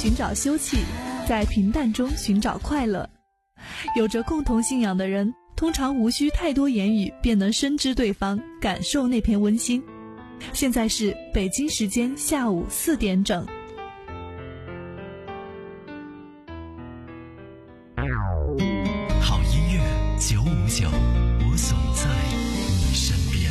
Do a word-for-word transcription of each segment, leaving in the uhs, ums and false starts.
寻找休憩，在平淡中寻找快乐。有着共同信仰的人，通常无需太多言语便能深知对方，感受那片温馨。现在是北京时间下午四点整。 好音乐九五九，我总在你身边。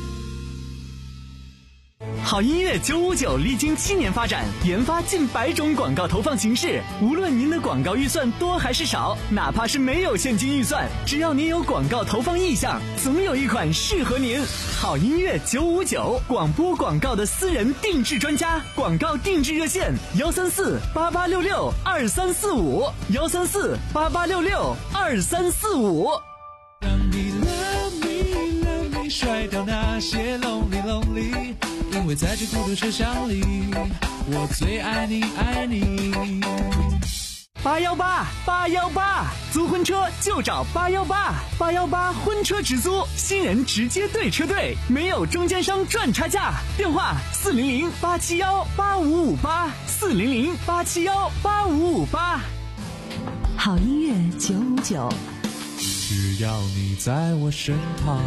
好音乐九五九历经七年发展，研发近百种广告投放形式。无论您的广告预算多还是少，哪怕是没有现金预算，只要您有广告投放意向，总有一款适合您。好音乐九五九，广播广告的私人定制专家，广告定制热线幺三四八八六六二三四五幺三四八八六六二三四五。 让你 love me love me， 甩掉那些 lonely lonely。因为在这孤独车厢里，我最爱你爱你。 八幺八八幺八，租婚车就找八幺八八幺八婚车直租，新人直接对车队，没有中间商赚差价。电话四零零八七幺八五五八四零零八七幺八五五八。 好音乐九五九， 只要你在我身旁。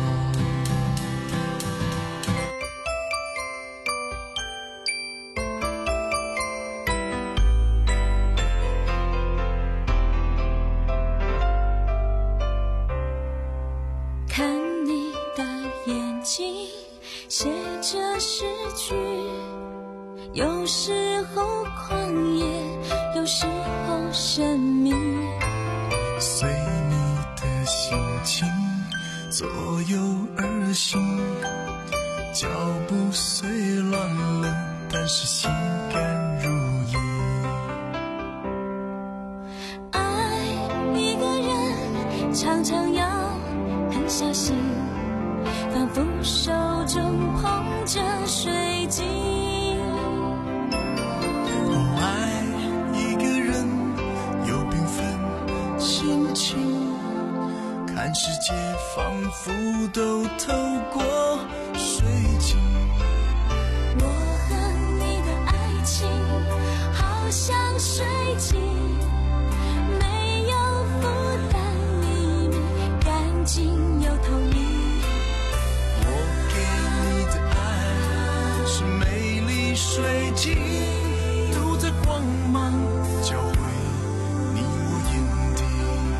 写着诗句，有时候狂野，有时候神秘， 随你的心情左右而行，脚步虽乱了，但是心甘如饴。 爱一个人常常要很小心，仿佛手中捧着水晶。 哦，爱一个人有缤纷心情，看世界仿佛都透过水晶。 我和你的爱情好像水晶，没有负担，秘密干净又透明。 水晶都在光芒交汇你我眼底。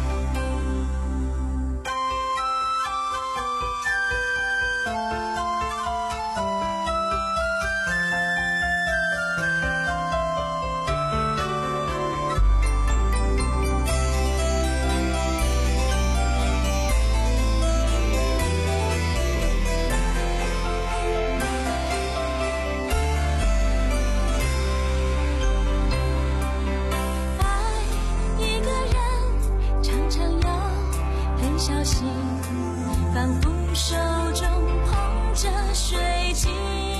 仿佛手中捧着水晶。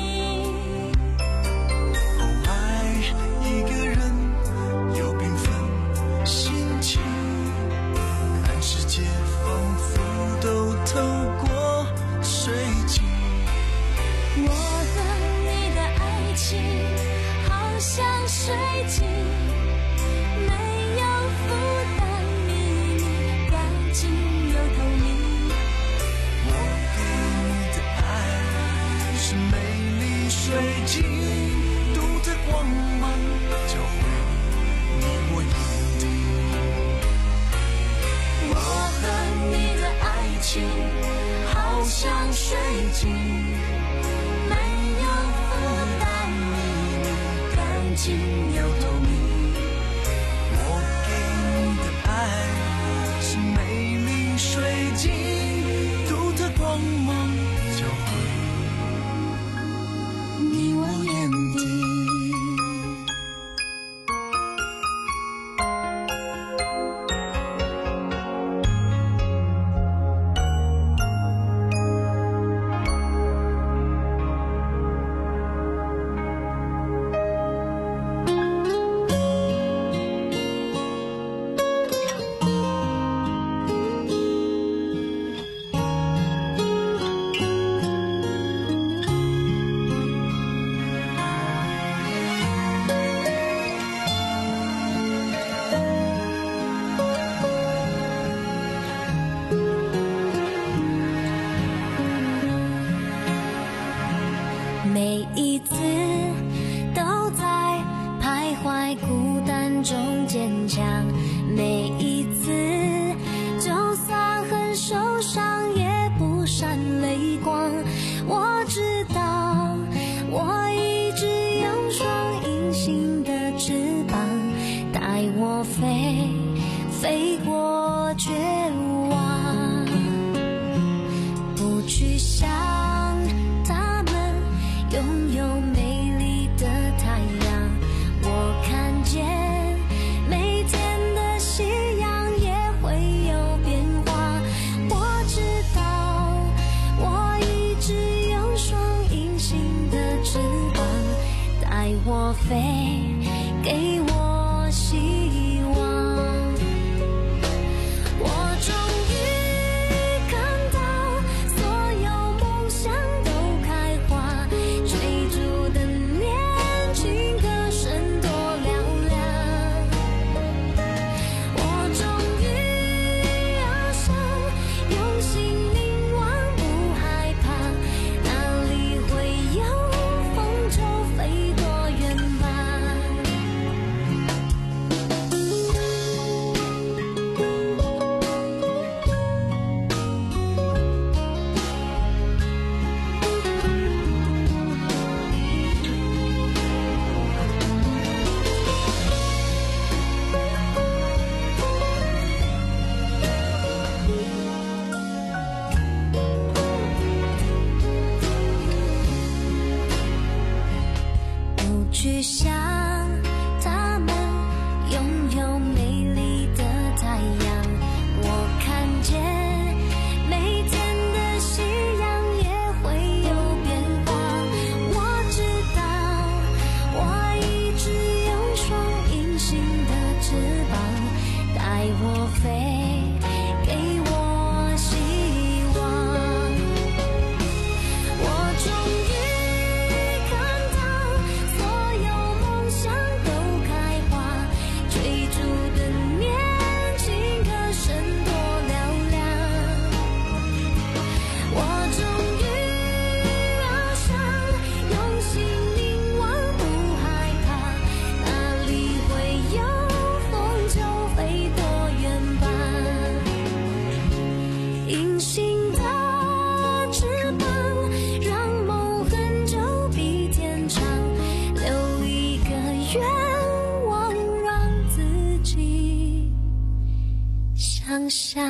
哦，爱一个人有缤纷心情，看世界仿佛都透过水晶。 我和你的爱情好像水晶，没有负担，秘密干净又透明。 水晶都在光芒交汇你我眼底。 我和你的爱情好像水晶，没有负担，秘密干净又透明。 我给你的爱是美丽水晶，都在光芒交汇你我眼底。 我飞，给我希望。我终于看到所有梦想都开花，追逐的年轻歌声多嘹亮。我终于翱翔，用心凝望，不害怕，哪里会有风就飞多远吧。不去想他们拥有美丽的太阳，我看见每天的夕阳也会有变化。我知道我一直有双隐形的翅膀，带我飞，给我希望。我终于看到所有梦想都开花，追逐的年轻歌声多嘹亮。我终于翱翔，用心凝望，不害怕，哪里会有风就飞多远吧。隐形的翅膀，让梦很久比天长，留一个愿望，让自己想象。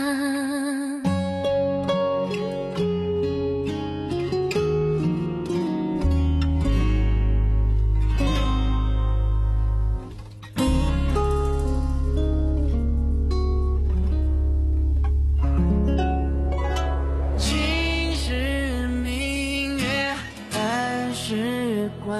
今日明月半时关，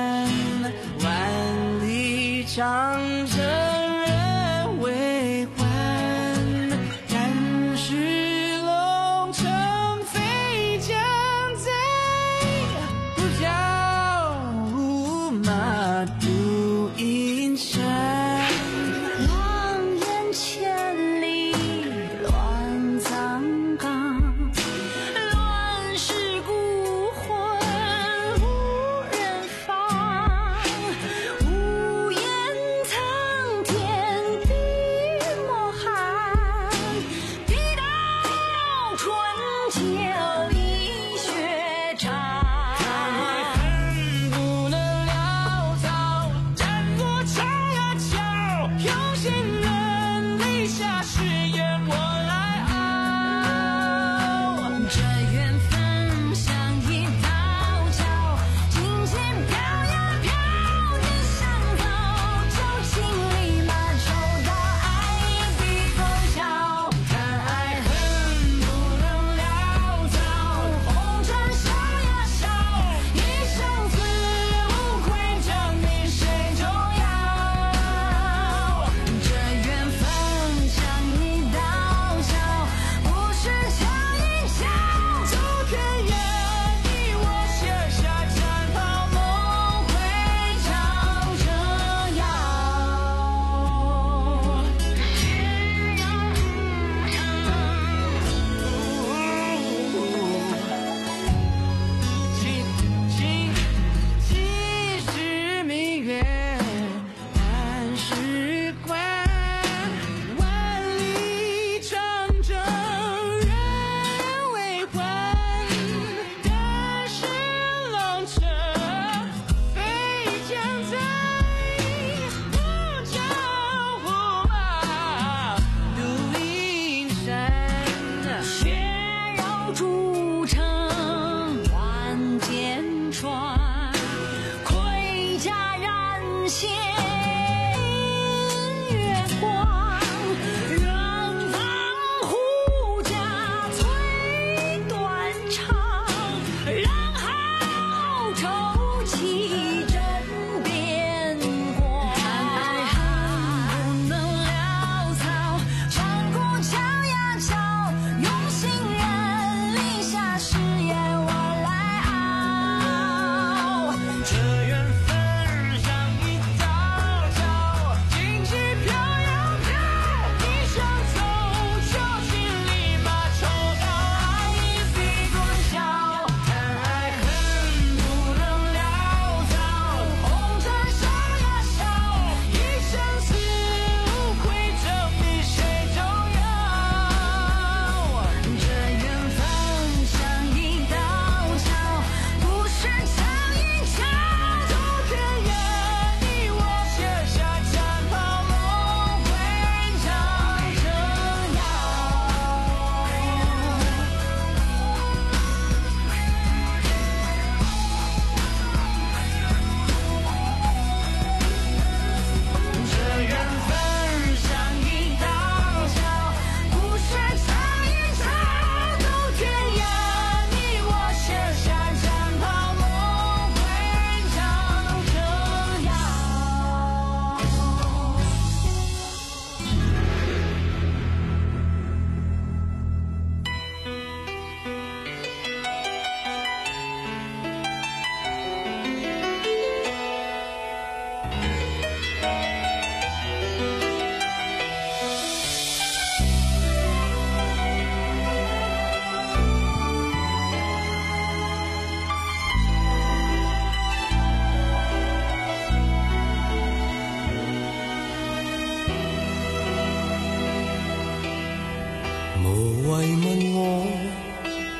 万里长征人未还。但是龙城飞将在，不教无马度阴山。 望眼千里乱葬岗，乱世孤魂无人放。无言苍天碧墨寒，笔到春秋一血长。 恨不能潦草，战过长安桥，有心人立下誓言我来熬。 这缘分像一道桥，金线飘呀飘，人上走，旧情立马抽刀，爱一笔勾销。 但爱恨不能潦草，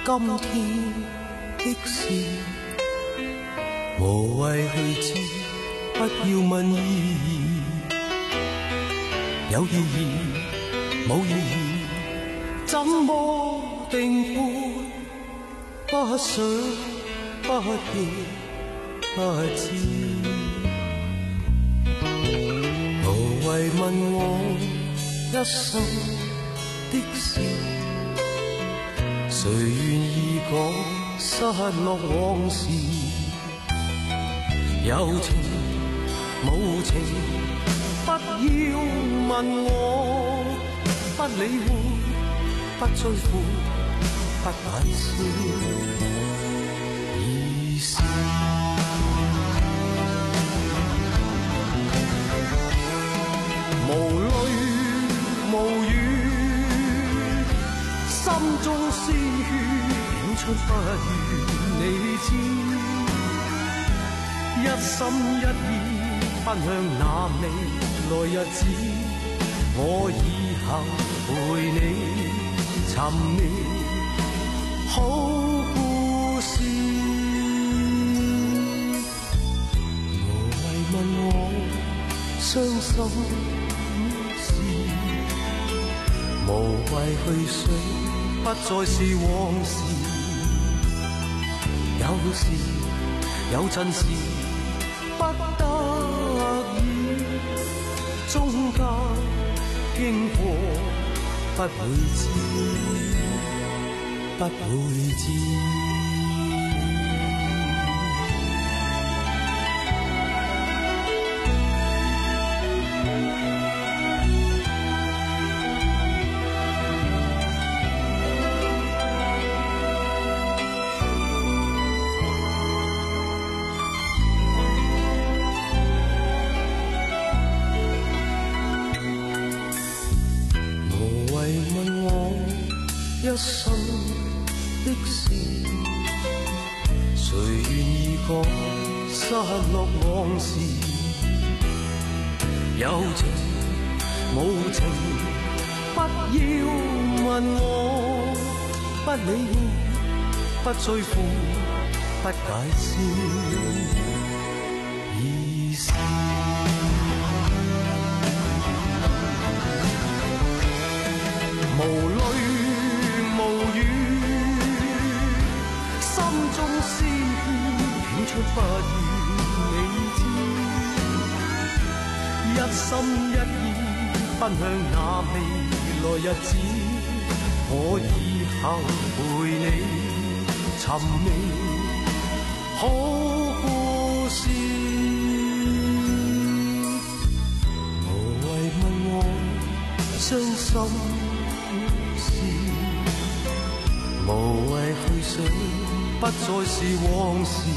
今天的事，无谓去知，不要问意义，有意义冇意义，怎么定判？不想不见不知，无谓问我一生的事，谁愿意讲失落往事？有情无情，不要问我，不理会，不追悔，不解释，已是无泪无语，心中鲜血涌出不愿你知，一心一意奔向那未來日子，我以後陪你尋覓好故事。無謂問我傷心事，無謂去想不再是往事。有時有陣時不得已，中間經過不會知，不會知。一生的事，誰願意講失落往事？有情無情，不要問我，不理會，不追悔，不解釋，已是無淚無語，心中鮮血湧出不願你知，一心一意奔向那未來日子，我以後陪你尋覓好故事。無謂問我傷心無謂去想，不再是往事。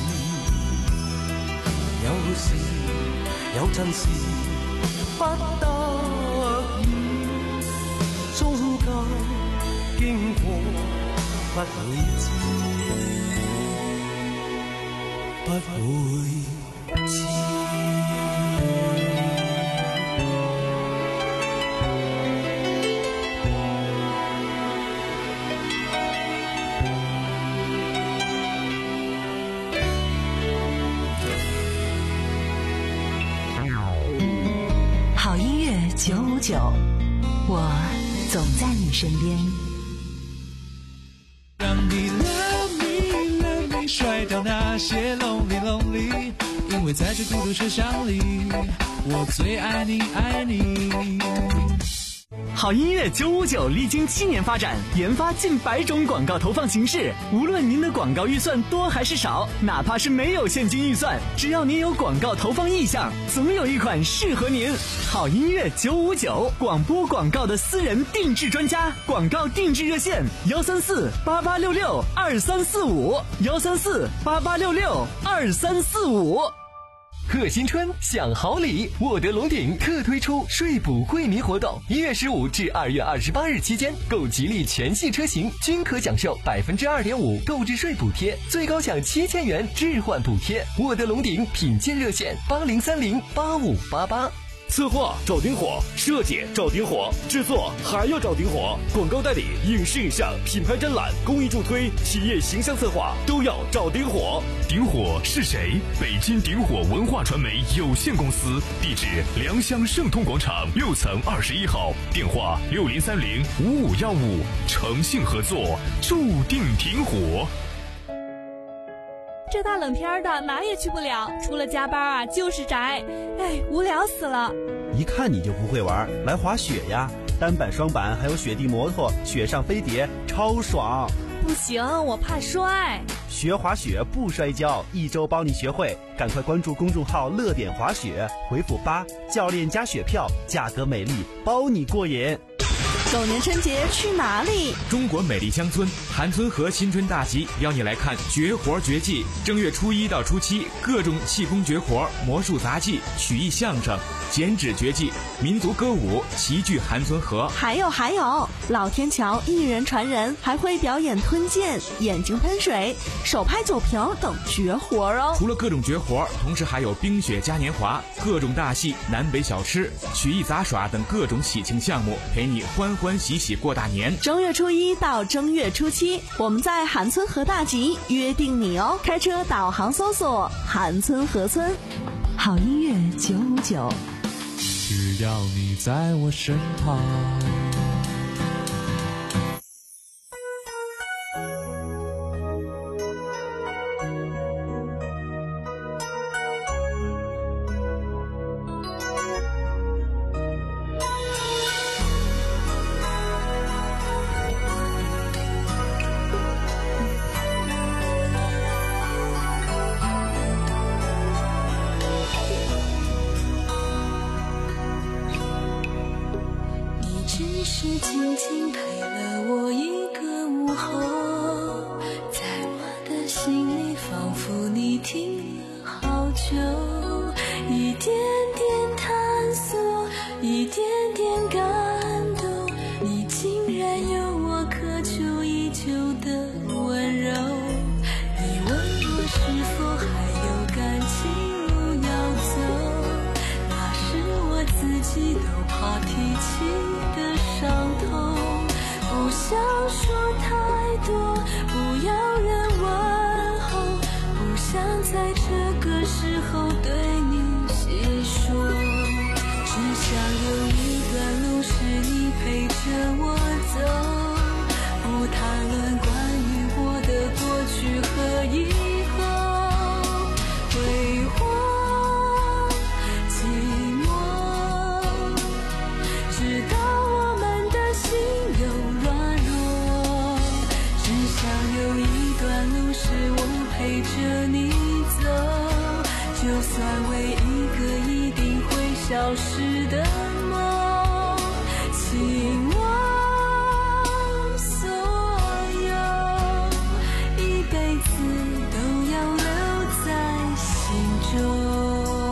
有時有陣時不得已，中間經過不會知，不會知。 九五九，我总在你身边。 让你 love me love me 甩掉那些 lonely lonely， 因为在这孤独车厢里，我最爱你爱你。 好音乐九五九历经七年发展，研发近百种广告投放形式。无论您的广告预算多还是少，哪怕是没有现金预算，只要您有广告投放意向，总有一款适合您。好音乐九五九，广播广告的私人定制专家，广告定制热线幺三四八八六六二三四五幺三四八八六六二三四五。 贺新春享好礼，沃德龙鼎特推出税补惠民活动，一月十五至二月二十八日期间，购吉利全系车型均可享受百分之二点五购置税补贴，最高享七千元置换补贴。沃德龙鼎品鉴热线八零三零八五八八。 策划找顶火，设计找顶火，制作还要找顶火，广告代理、影视影像、品牌展览、公益助推、企业形象策划都要找顶火。 顶火是谁？北京顶火文化传媒有限公司，地址良乡盛通广场六层二十一号，电话六零三零五五幺五，诚信合作，注定顶火。 这大冷天的哪也去不了，除了加班啊就是宅，哎，无聊死了。 一看你就不会玩，来滑雪呀，单板双板还有雪地摩托，雪上飞碟超爽。 不行，我怕摔。 学滑雪不摔跤，一周帮你学会，赶快关注公众号乐点滑雪，回复八，教练加雪票，价格美丽，包你过瘾。 狗年春节去哪里？ 中国美丽乡村韩村河新春大集邀你来看绝活绝技。正月初一到初七，各种气功绝活、魔术杂技、曲艺相声、剪纸绝技、民族歌舞齐聚韩村河。 还有还有，老天桥一人传人，还会表演吞剑、眼睛喷水、手拍酒瓶等绝活哦。 除了各种绝活，同时还有冰雪嘉年华、各种大戏、南北小吃、曲艺杂耍等各种喜庆项目，陪你欢欢喜喜过大年。 正月初一到正月初七，我们在韩村河大集约定你哦。开车导航搜索韩村河村，好音乐九五九， 只要你在我身旁。 只是静静陪了我一个午后，在我的心里仿佛你停了好久，一点点探索，一点点感动，你竟然有我渴求已久的温柔。你问我是否还有感情路要走，那是我自己都怕提起的伤痛，不想说太多，不要人问候，不想在这个时候对你细说，只想有一段路是你陪着我走，不谈论关于我的过去和以后，挥霍寂寞，直到我们的心有软弱，只想有一段路是我陪着你走，就算为一个一定会消失的梦，请我所有一辈子都要留在心中。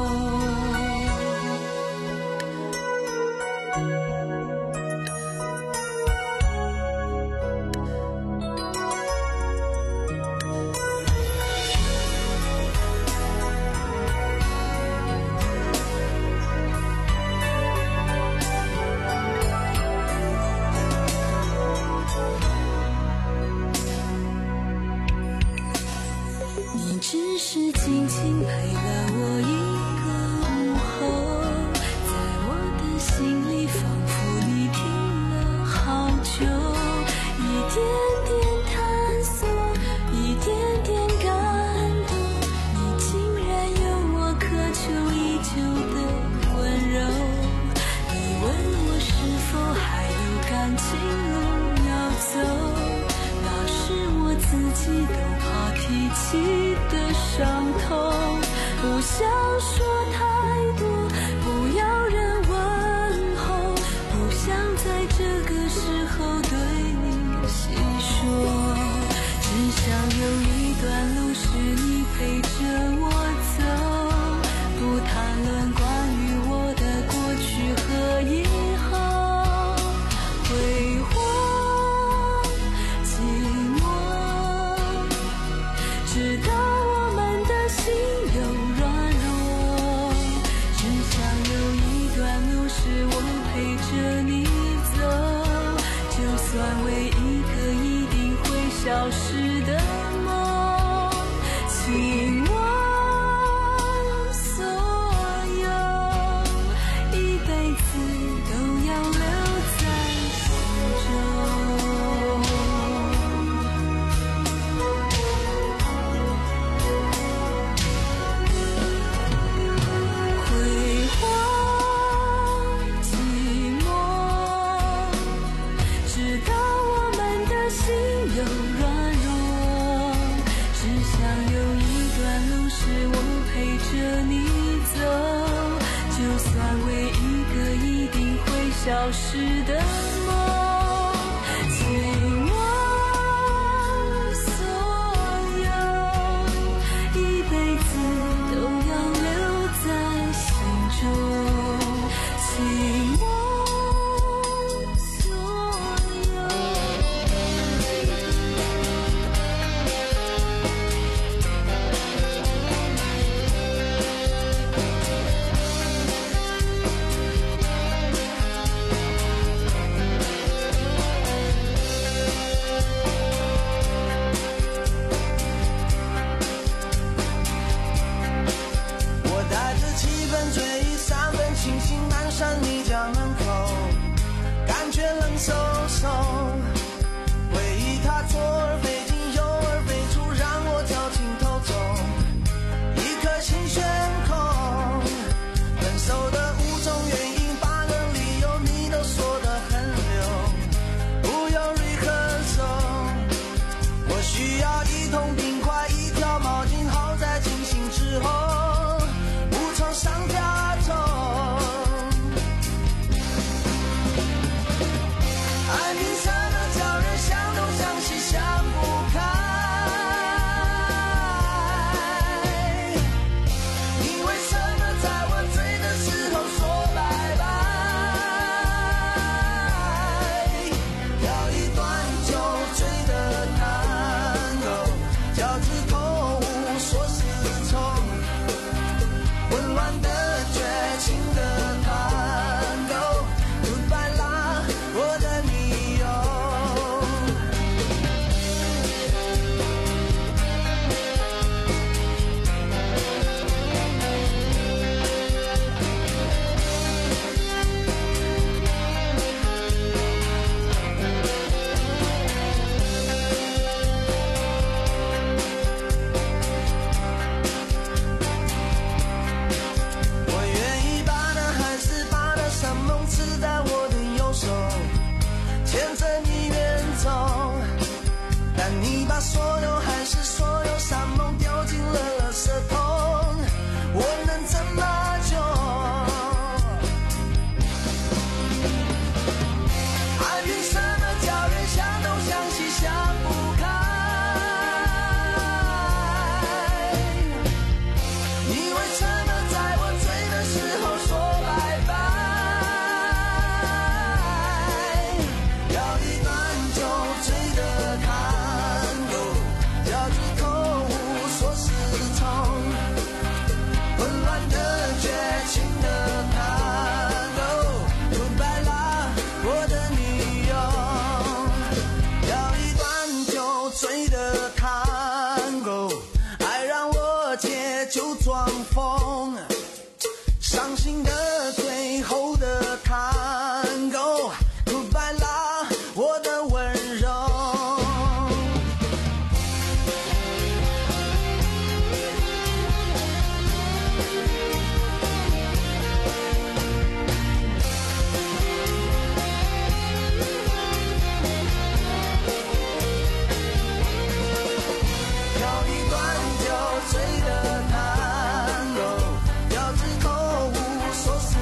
你只是静静陪了我一个午后，在我的心里仿佛你停了好久，一点点探索，一点点感动，你竟然有我渴求已久的温柔。你问我是否还有感情路要走，那是我自己都怕提起的伤痛，不想说太多，不要人问候，不想在这个时候对你细说，只想有一段路是你陪着我走，不谈论关于我的过去和以后，挥霍寂寞，直到我们的心有软弱， 着你走，就算为一个一定会消失的梦，尽我所有，一辈子都要留在心中，尽我说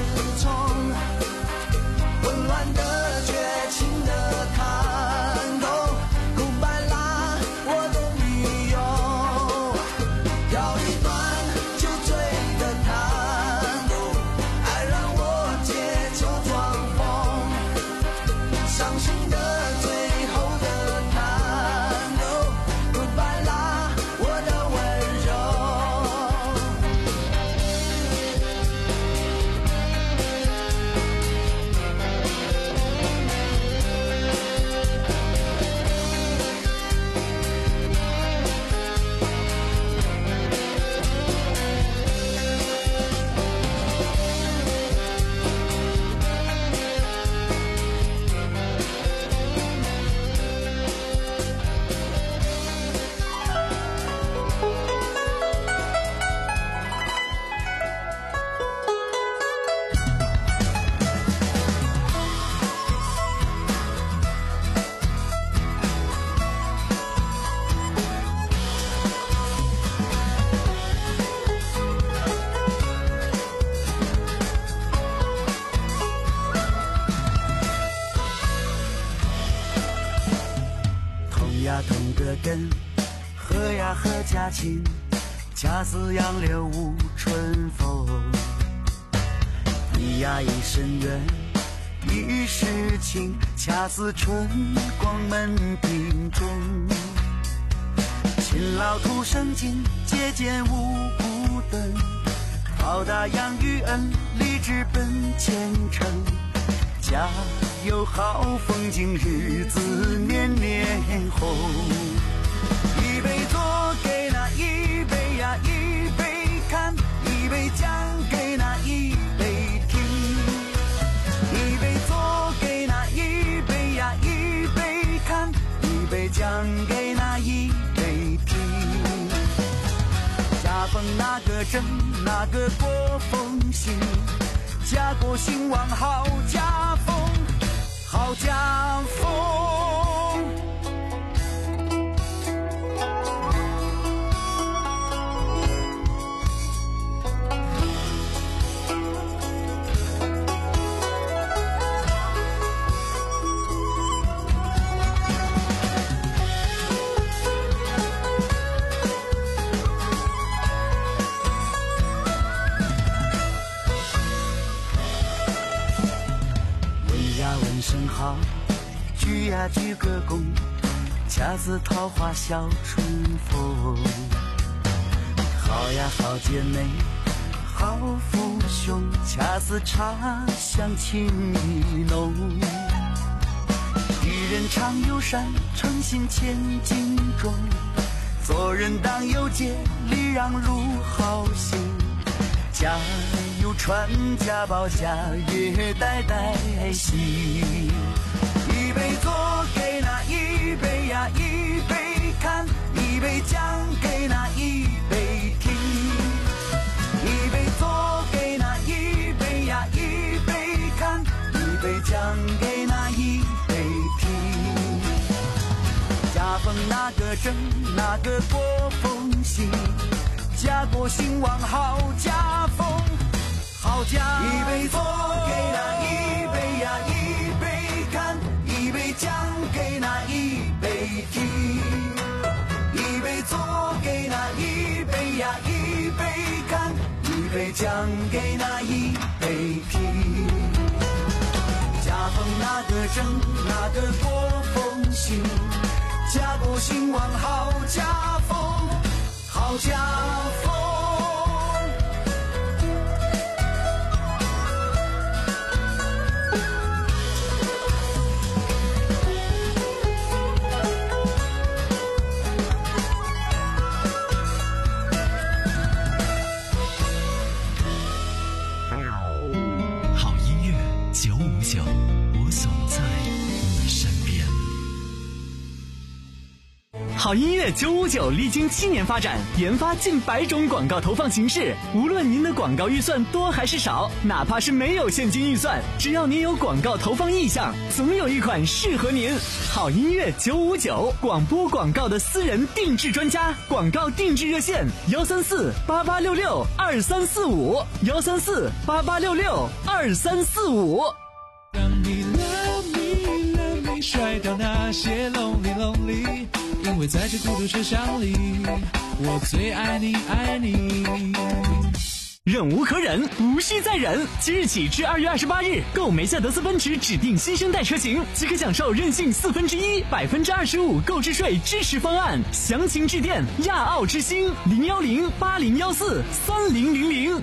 人，喝呀喝家亲，恰似杨柳无春风。一呀一生缘，一世情，恰似春光门庭中。勤劳土生金，节俭无不等。报答养育恩，立志奔前程。家有好风景，日子年年红。一杯做给那一杯呀一杯看，一杯讲给那一杯听。一杯做给那一杯呀一杯看，一杯讲给那一杯听。家风那个正，那个过风行，家国兴旺好家风，好家风。声好，鞠呀鞠个躬，恰似桃花笑春风。好呀好姐妹，好父兄，恰似茶香情意浓。与人常友善，诚信千金重。做人当有节，礼让如好行。家有传家宝，家业代代兴。一杯做给那一杯呀一杯看，一杯讲给那一杯听。一杯做给那一杯呀一杯看，一杯讲给那一杯听。家风那个正，那个过风行，家国兴旺好家风，好家风。一杯做给那一杯呀一杯看，一杯讲给那一杯听。一杯做给那一杯呀一杯看，一杯讲给那一杯听。家风那个正，那个过风行，家国兴旺好家风，好家风。 好音乐九五九，我总在你身边。好音乐九五九历经七年发展，研发近百种广告投放形式。无论您的广告预算多还是少，哪怕是没有现金预算，只要您有广告投放意向，总有一款适合您。好音乐九五九，广播广告的私人定制专家，广告定制热线：幺三四八八六六二三四五，幺三四八八六六二三四五。 让你 love me love me 甩掉那些 lonely lonely， 因为在这孤独车厢里，我最爱你爱你。 忍无可忍，无需再忍。即日起至二月二十八日，购梅赛德斯奔驰指定新生代车型，即可享受任性四分之一、百分之二十五购置税支持方案。详情致电亚奥之星零幺零八零幺四三零零零。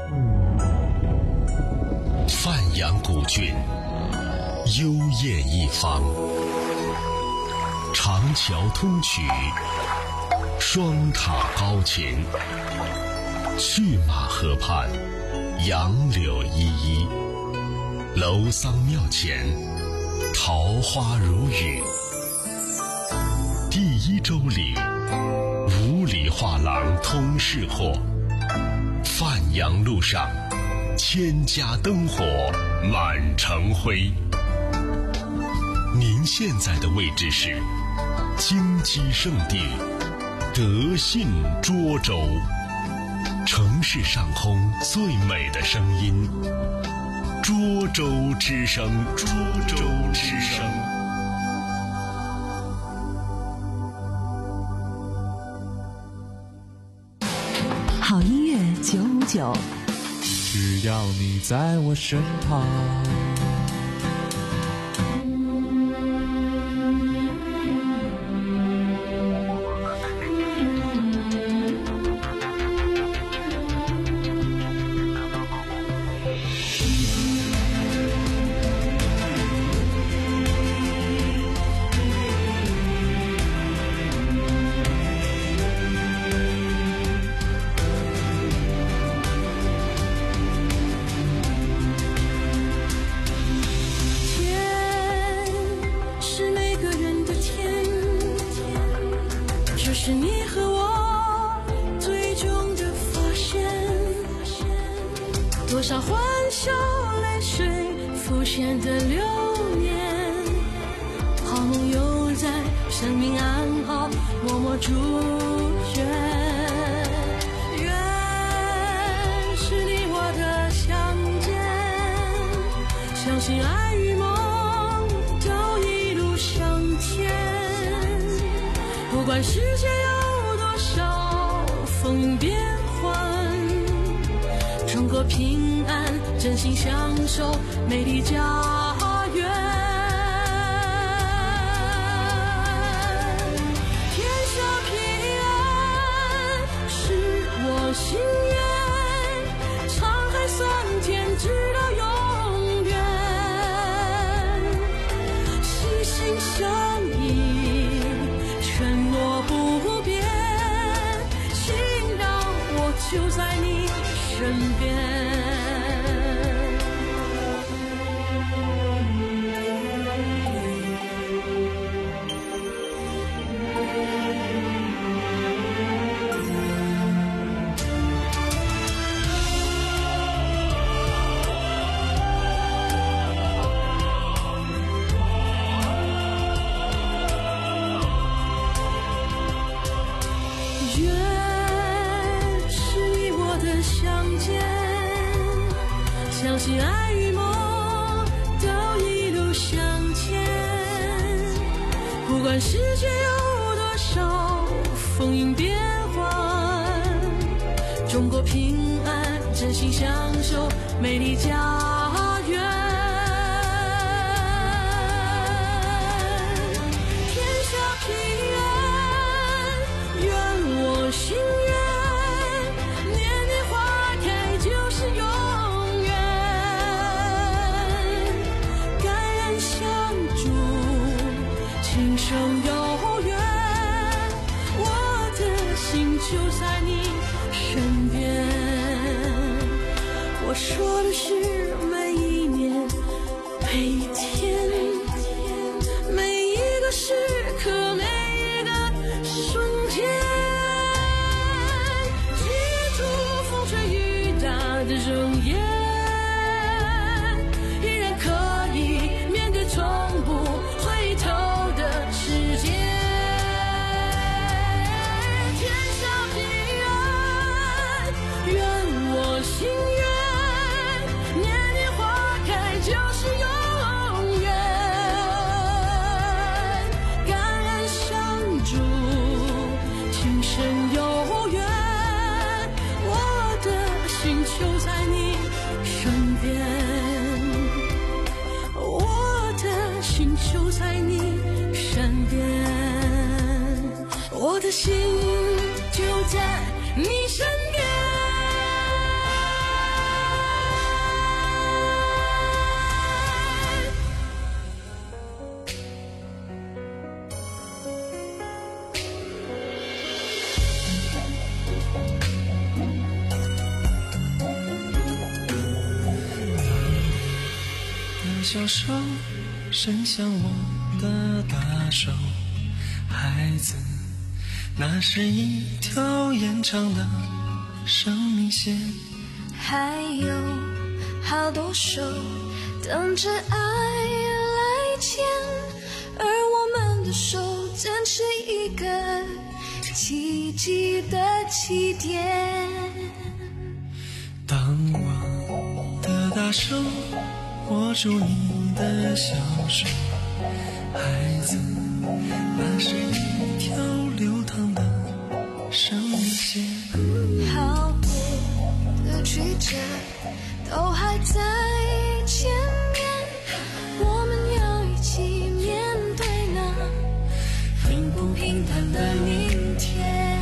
范阳古郡，幽艳一方，长桥通衢，双塔高琴。去马河畔，杨柳依依，楼桑庙前，桃花如雨。第一周里，五里画廊通市货。范阳路上，千家灯火满城辉。您现在的位置是金鸡圣地德信涿州。城市上空最美的声音，涿州之声，涿州之声。 好音乐九五九， 只要你在我身旁。 是你和我最终的发现，多少欢笑泪水浮现的流年，好梦又在生命暗号默默祝愿。愿是你我的相见，相信爱与梦都一路向前，不管世界有多少风云变幻，中国平安，真心相守美丽家园。天下平安是我心愿，沧海桑田直到永远，心心相印，承诺不变，请让我就在你身边。相信爱与梦都一路向前，不管世界有多少风云变幻，中国平安，真心相守美丽家园。天下平安，愿我心愿，年年花开就是永今生有缘，我的心就在你身边。我说的是每一年每一天，每一个时刻，每一个瞬间，记住风吹雨打的容颜，依然可以面对从不回头的世界。天下平安，愿我心愿，年年花开就是永远，感恩相助，今生有缘，我的心就在你身边，我的心就在你身边，我的心就在你身边。 的小手伸向我的大手，孩子，那是一条延长的生命线， 还有好多手等着爱来牵，而我们的手正是一个奇迹的起点。 当我的大手握住你的小手，孩子，那是一条流淌的生命线。 好曲折都还在前面，我们要一起面对那并不平坦的明天。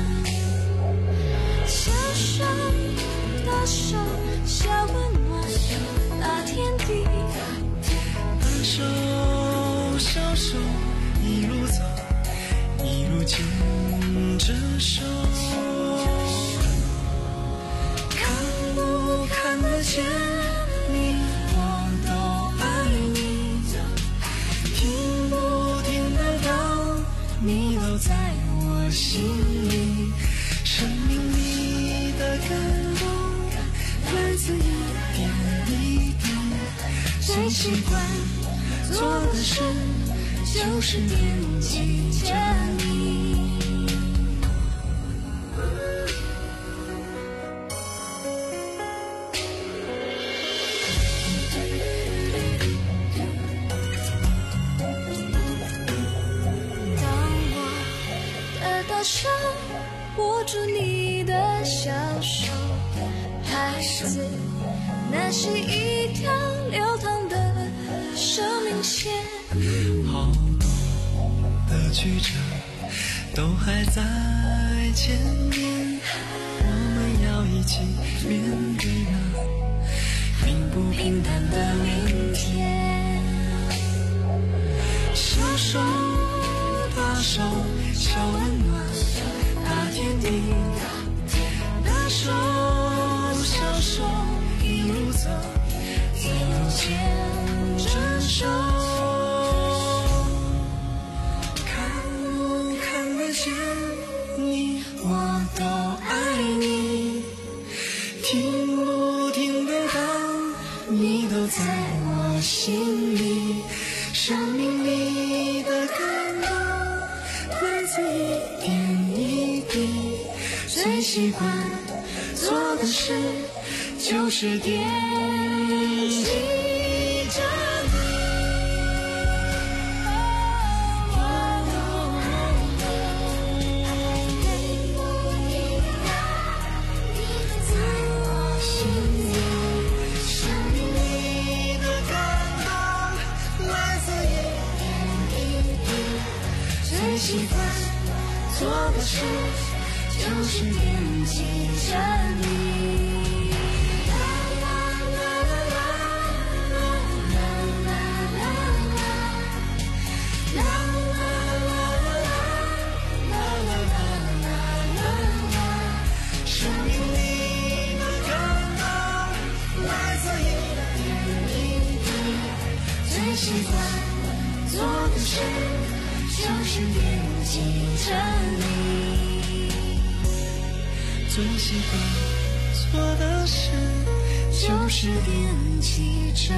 小手的手，小温暖大天地。 挽手小手一路走，一路牵着手。看不看得见你，我都爱你。听不听得到，你都在我心里。生命里的感动，来自一点一滴。最喜欢做的事，就是惦记着你。手握住你的小手，孩子，那是一条流淌的生命线。 好多的曲折都还在前面，我们要一起面对那并不平淡的明天。小手大手，小温暖大天地。大手小手一路走，一路牵着手。看不看得见你，我都爱你。听不听得到，你都在我心里。生命里的感动，来自一点一滴。最喜欢做的事，就是惦记着你。在我心里，生命里的感动，来自一点一滴。最喜欢做的事，就是惦记着你。生命里的感动，来自一点一滴。最喜欢做的事，就是惦记着你。最喜欢做的事，就是惦记着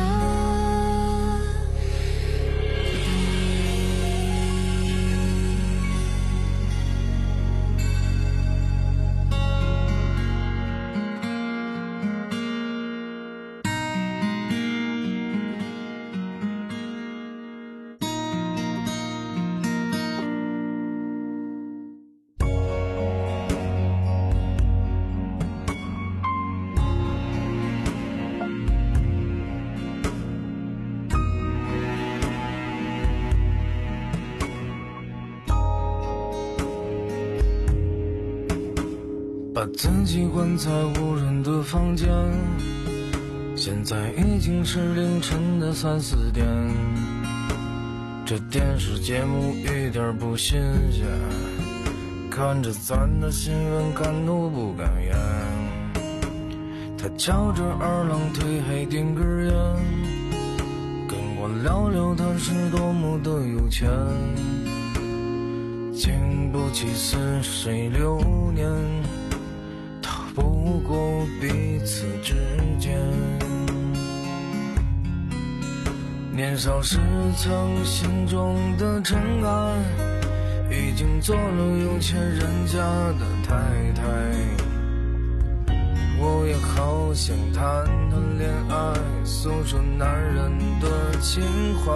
把自己关在无人的房间，现在已经是凌晨的三四点。这电视节目一点不新鲜，看着咱的新闻敢怒不敢言。他翘着二郎腿还点根烟，跟我聊聊他是多么的有钱。经不起似水流年，不过彼此之间。年少时曾心中的尘埃，已经做了有钱人家的太太。我也好想谈谈恋爱，诉说男人的情怀。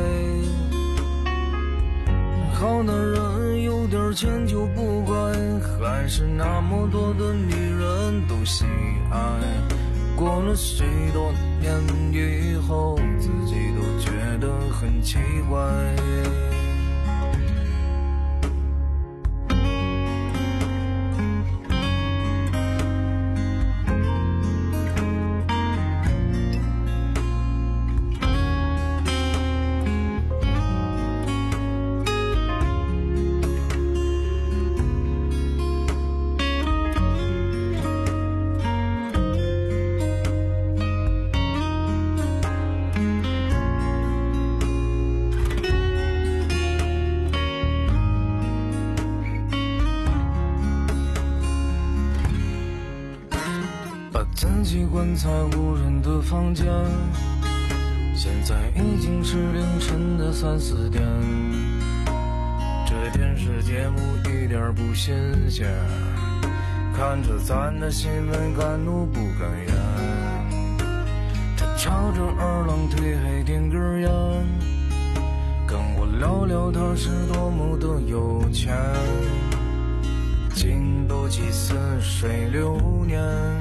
好男人有点钱就不乖，还是那么多的女人都喜爱。过了许多年以后，自己都觉得很奇怪。自己关在无人的房间，现在已经是凌晨的三四点。这电视节目一点不新鲜，看着咱的新闻敢怒不敢言。他朝着二郎腿黑点根烟，跟我聊聊他是多么的有钱，经不起似水流年，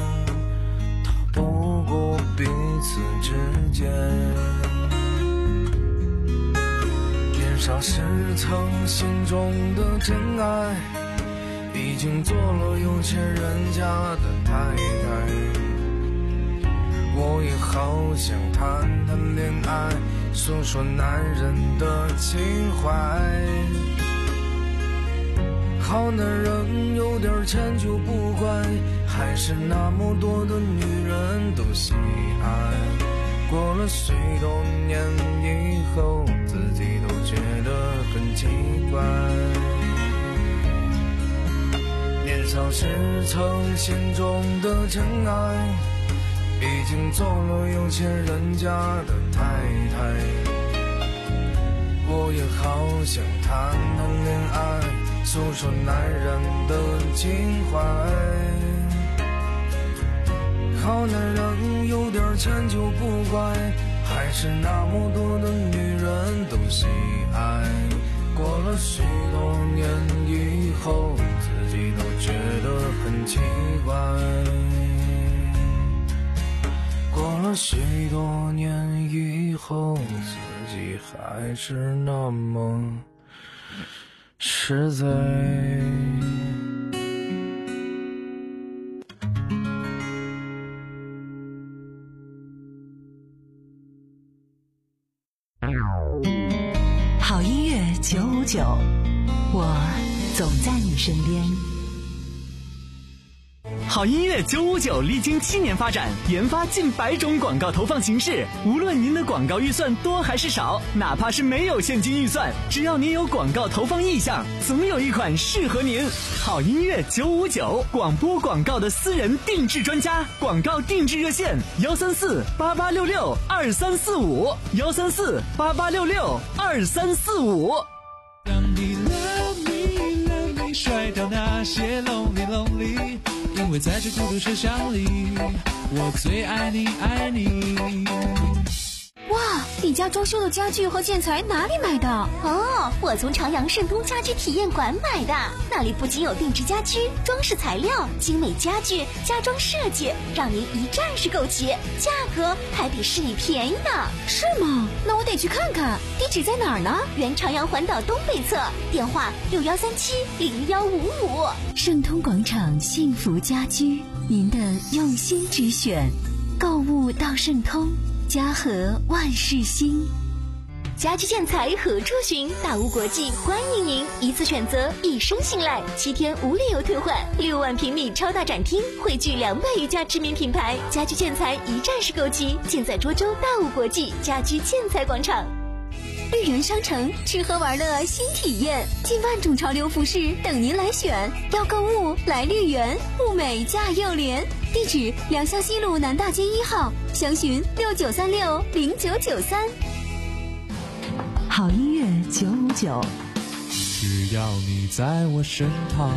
不过彼此之间。年少时曾心中的真爱，已经做了有钱人家的太太。我也好想谈谈恋爱，说说男人的情怀。好男人有点钱就不怪，还是那么多的女人都喜爱。过了许多年以后，自己都觉得很奇怪。年少时曾心中的真爱，已经做了有钱人家的太太。我也好想谈谈恋爱，诉说男人的情怀。好男人有点钱就不怪，还是那么多的女人都喜爱。过了许多年以后，自己都觉得很奇怪。过了许多年以后，自己还是那么实在。 好音乐九五九，我总在你身边。 好音乐九五九历经七年发展，研发近百种广告投放形式。无论您的广告预算多还是少，哪怕是没有现金预算，只要您有广告投放意向，总有一款适合您。好音乐九五九，广播广告的私人定制专家，广告定制热线：幺三四八八六六二三四五，幺三四八八六六二三四五。 让你 love me love me 甩掉那些 lonely lonely，因为在这孤独车厢里，我最爱你爱你。 哇，你家装修的家具和建材哪里买的？ 哦，我从朝阳盛通家居体验馆买的，那里不仅有定制家居、装饰材料、精美家具、家装设计，让您一站式购齐，价格还比市里便宜呢。 是吗？那我得去看看。地址在哪儿呢？ 原朝阳环岛东北侧，电话六幺三七零幺五五。 盛通广场幸福家居，您的用心之选，购物到盛通。家和万事兴， 家居建材何处寻？大屋国际欢迎您，一次选择，一生信赖，七天无理由退换，六万平米超大展厅，汇聚两百余家知名品牌，家居建材一站式购齐，尽在涿州大屋国际家居建材广场。 绿源商城吃喝玩乐新体验，近万种潮流服饰等您来选。要购物来绿源，物美价又廉。地址：良乡西路南大街一号，详询六九三六零九九三。 好音乐九五九， 只要你在我身旁。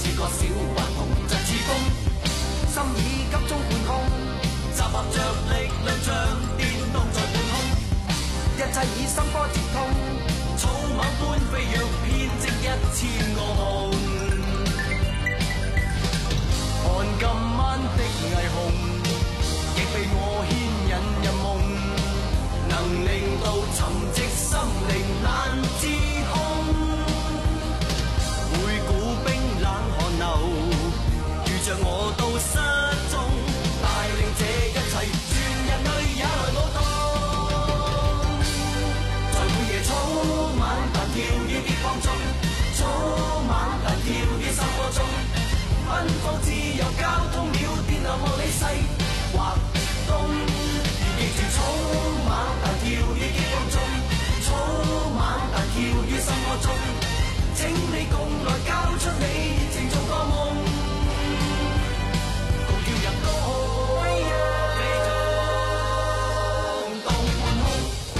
似個小頑童疾似風，心已急中半空，集合着力量像電動在半空，一切以心波接通，草蜢般飛躍編織一千個夢。看今晚的霓虹，亦被我牽引入夢，能令到沉寂心靈難自控。回顧冰冷寒流，遇着我都失蹤，帶領這一切，全人類也來舞動。在每夜草蜢彈跳於激光中，草蜢彈跳於心波中，奔放自由交通了電流莫理西或東，記住草蜢彈跳於激光中，草蜢彈跳於心波中，請你共來交出你熱情做個夢，共跳入高空，飛向到半空。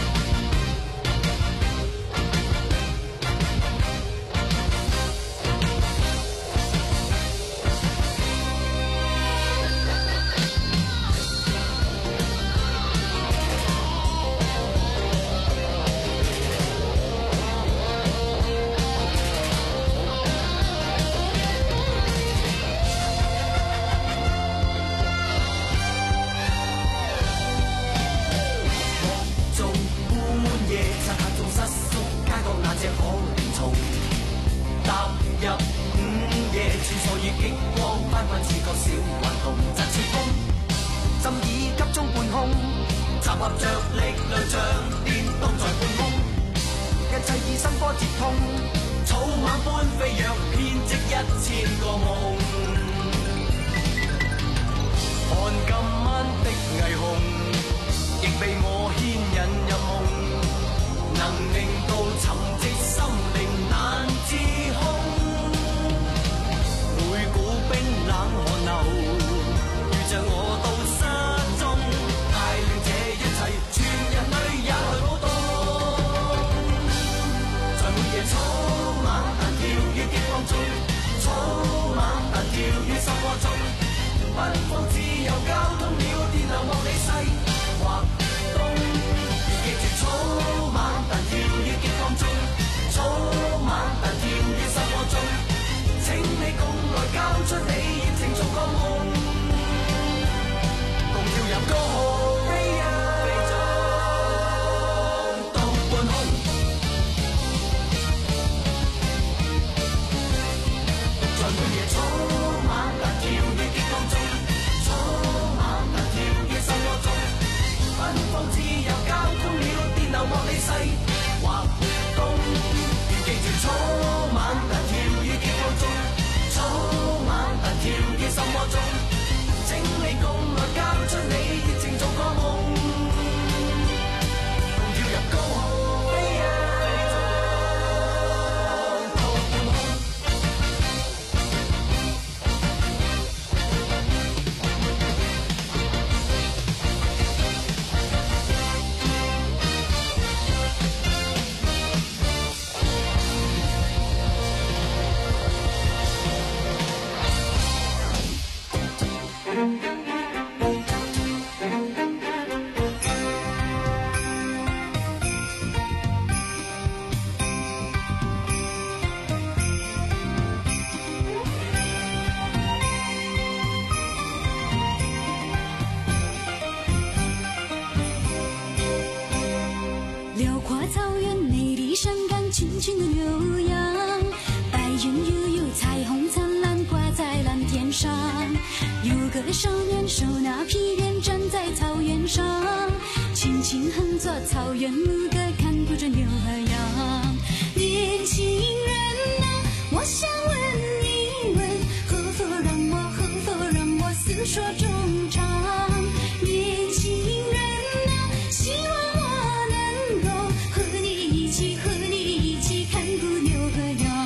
轻轻的牛羊，白云悠悠，彩虹灿烂挂在蓝天上。有个少年手拿皮鞭站在草原上，轻轻哼着草原牧歌，看顾着牛和羊。年轻人啊，我想问一问，可否让我可否让我诉说衷肠？年轻人啊，希望我能够和你一起和你一起看顾牛和羊。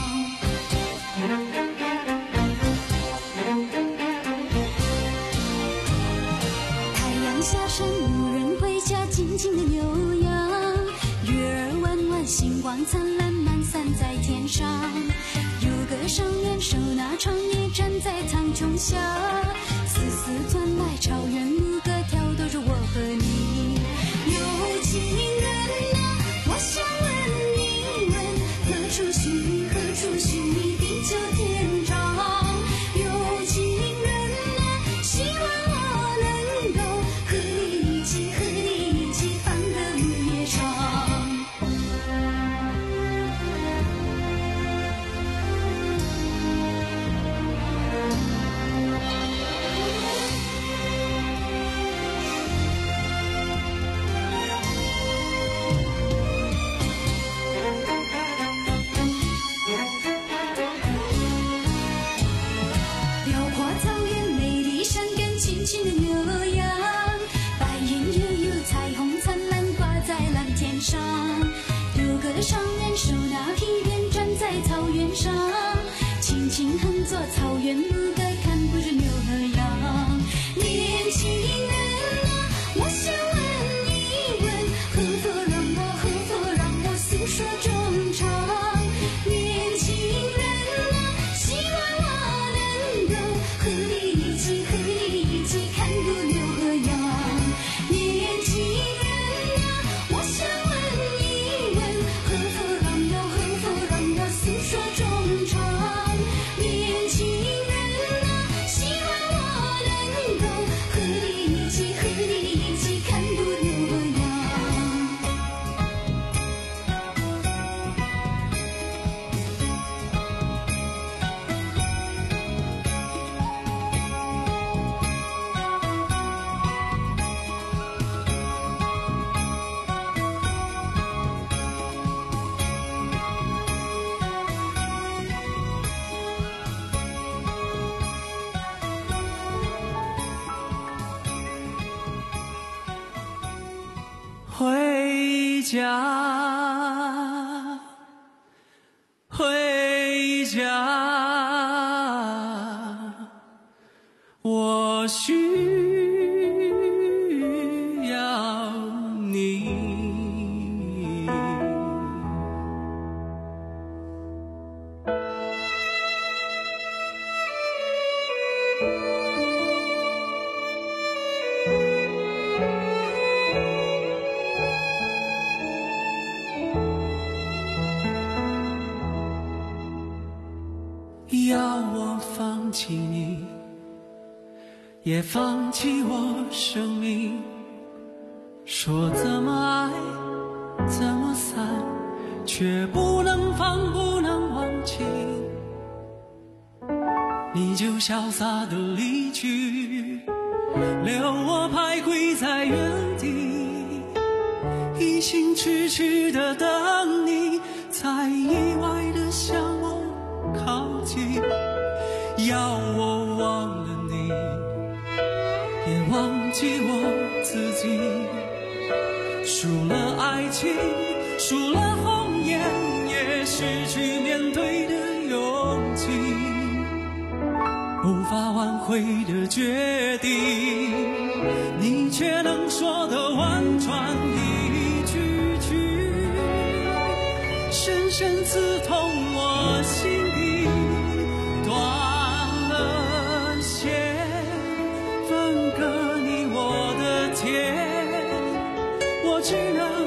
太阳下山，牧人回家，静静的牛羊，月儿弯弯，星光灿烂，满散在下，丝丝传来草原牧歌，挑逗着我和你。有情人啊，我想问一问，何处寻，何处寻你地久天长？有情人啊，希望我能够和你一起，和你一起放歌午夜长。辽阔草原，美丽山根，轻轻的牛羊，白云悠悠，彩虹灿烂，挂在蓝天上。有个少年手拿皮鞭，站在草原上，轻轻哼作草原牧歌，看不着牛和羊。年轻人啊，我想问一问，何否让我，何否让我诉说衷肠？年轻人啊，希望我能够和你一起，和你一起看不牛和羊。年轻人啊，我想问一问，何否让我，何否让我诉说衷肠？年轻人啊，希望我能够和你一起，和你一起看不牛和羊。 回家，回家，我需要你。要我放弃你，也放弃我生命。说怎么爱，怎么散，却不能放，不能忘记。你就潇洒的离去，留我徘徊在原地，一心痴痴的等你，才意外的向我靠近。要我忘了你，也忘记我自己。输了爱情，输了红颜，也失去面对的勇气。无法挽回的决定，你却能说得婉转一句句，深深刺痛我心底。断了线，分割你我的天，我只能